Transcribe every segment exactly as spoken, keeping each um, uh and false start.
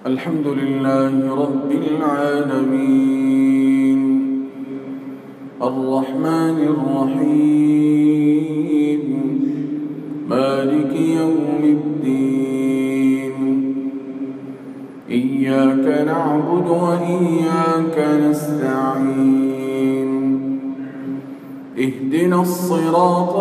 الحمد لله رب العالمين الرحمن الرحيم مالك يوم الدين إياك نعبد وإياك نستعين اهدنا الصراط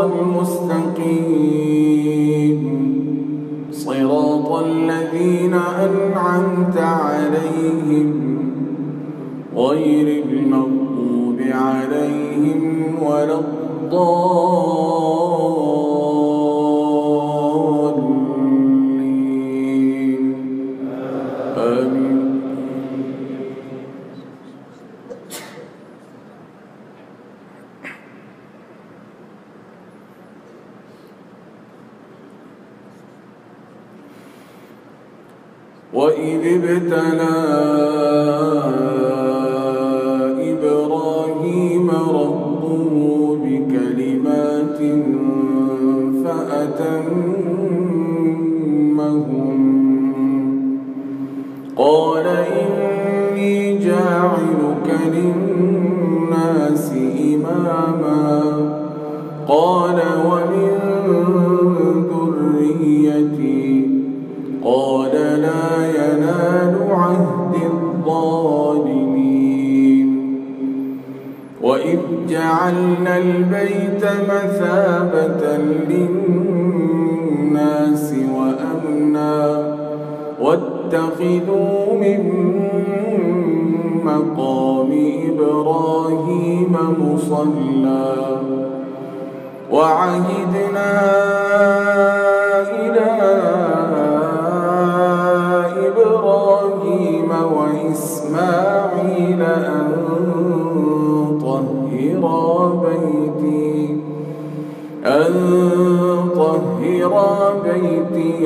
المستقيم صراط الذين أنعمت عليهم غير المغضوب عليهم ولا الضالين آمين. وإذ ابتلى إبراهيم ربه بكلمات فأتمهن قال إني جاعلك للناس إماما قال ومن ذريتي قال لا ينال عهد الظالمين. وإذ جعلنا البيت مثابة للناس وأمنا واتخذوا من مقام إبراهيم مصلى وعهدنا إلى إبراهيم وإسماعيل أن طهرا بيتي أن طهرا بيتي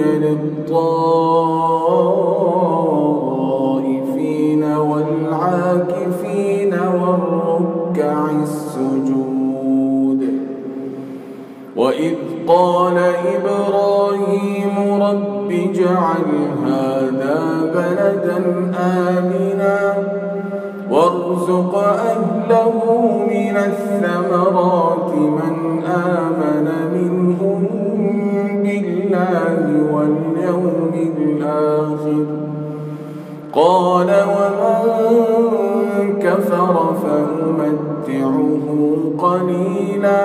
للطائفين والعاكفين والركع السجود. وإذ قال إبراهيم رب اجعل هذا بلدا آمنا وارزق أهله من الثمرات من آمن منهم بالله واليوم الآخر قال ومن كفر فأمتعه قليلا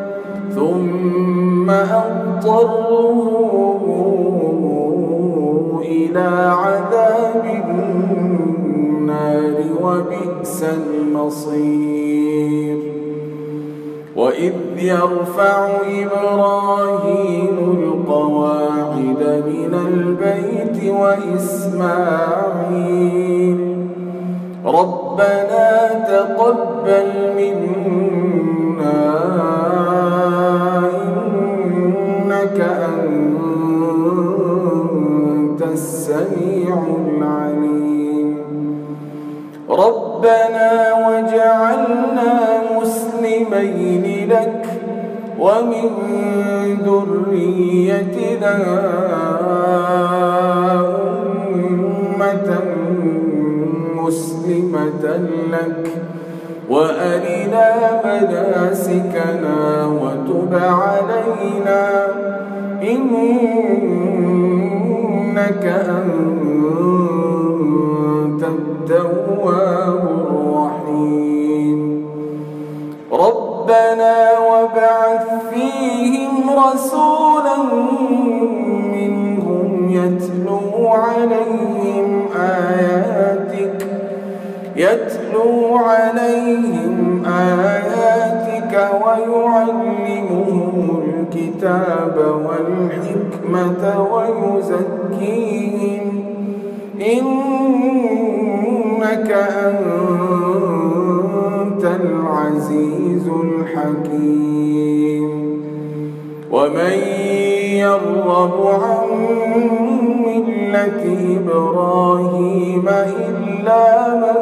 ثم أضطره إلى عذاب النار وبئس المصير. وإذ يرفع إبراهيم القواعد من البيت وإسماعيل ربنا تقبل منا إنك أنت السميع العليم ربنا وجعلنا مسلمين لك ومن ذريتنا أمة مسلمة لك وأرنا مناسكنا وتب علينا إنك أنت التواب الرحيم ربنا وابعث فيهم رسولا منهم يتلو عليهم آياتك يتلو عليهم آياتك ويعلمهم الكتاب والحكمة ويزكيهم إنك أنت العزيز الحكيم. ومن يرغب عن ملة إبراهيم إلا من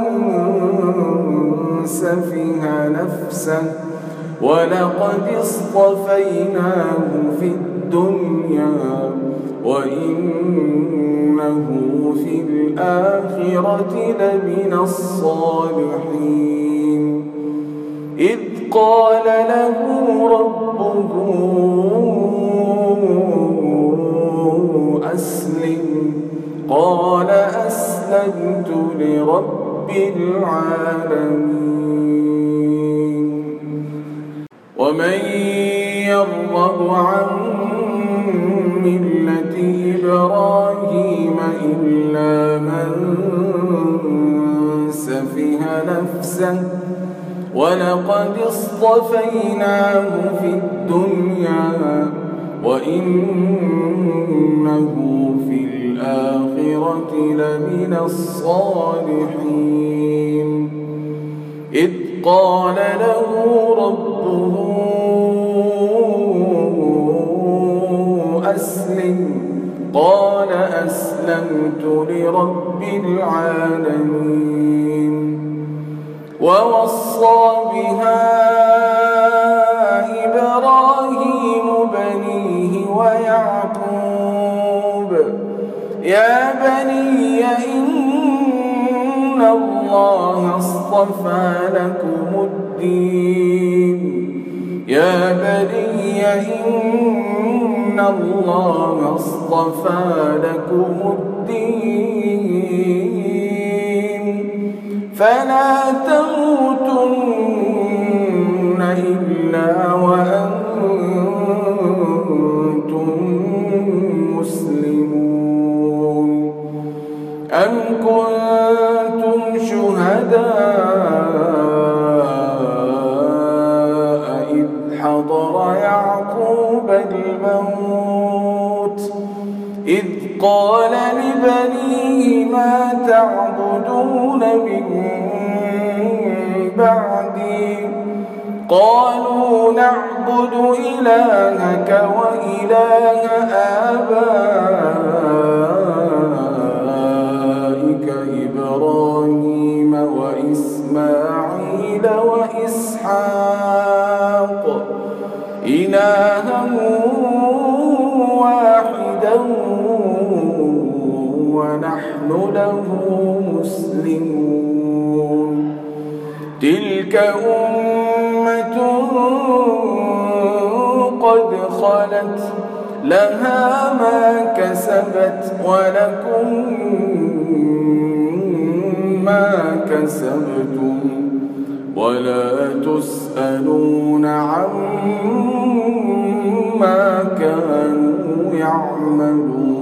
سفه نفسه ولقد اصطفيناه في الدنيا وإنه في الآخرة لمن الصالحين. إذ قال له ربه أسلم قال أسلمت لرب العالمين. ومن يرغب عن ملة إبراهيم إلا من سفه نفسه ولقد اصطفيناه في الدنيا وإنه في الآخرة لمن الصالحين. إذ قال له ربه أسلم قال أسلمت لرب العالمين. ووصى بها إبراهيم بنيه ويعقوب يا بني إن الله اصطفى لكم الدين يا بني إن الله اصطفى لكم الدين فلا تموتن إلا وأنتم مسلمون. أم كنتم شهداء إذ حضر يعقوب الموت إذ قال لبنيه ما تعبدون من بعدي قالوا نعبد إلهك وإله آبائك إبراهيم وإسماعيل وإسحاق إلها واحدا ونحن له مسلمون. تلك أمة قد خلت لها ما كسبت ولكم ما كسبتم ولا تسألون عما كانوا يعملون.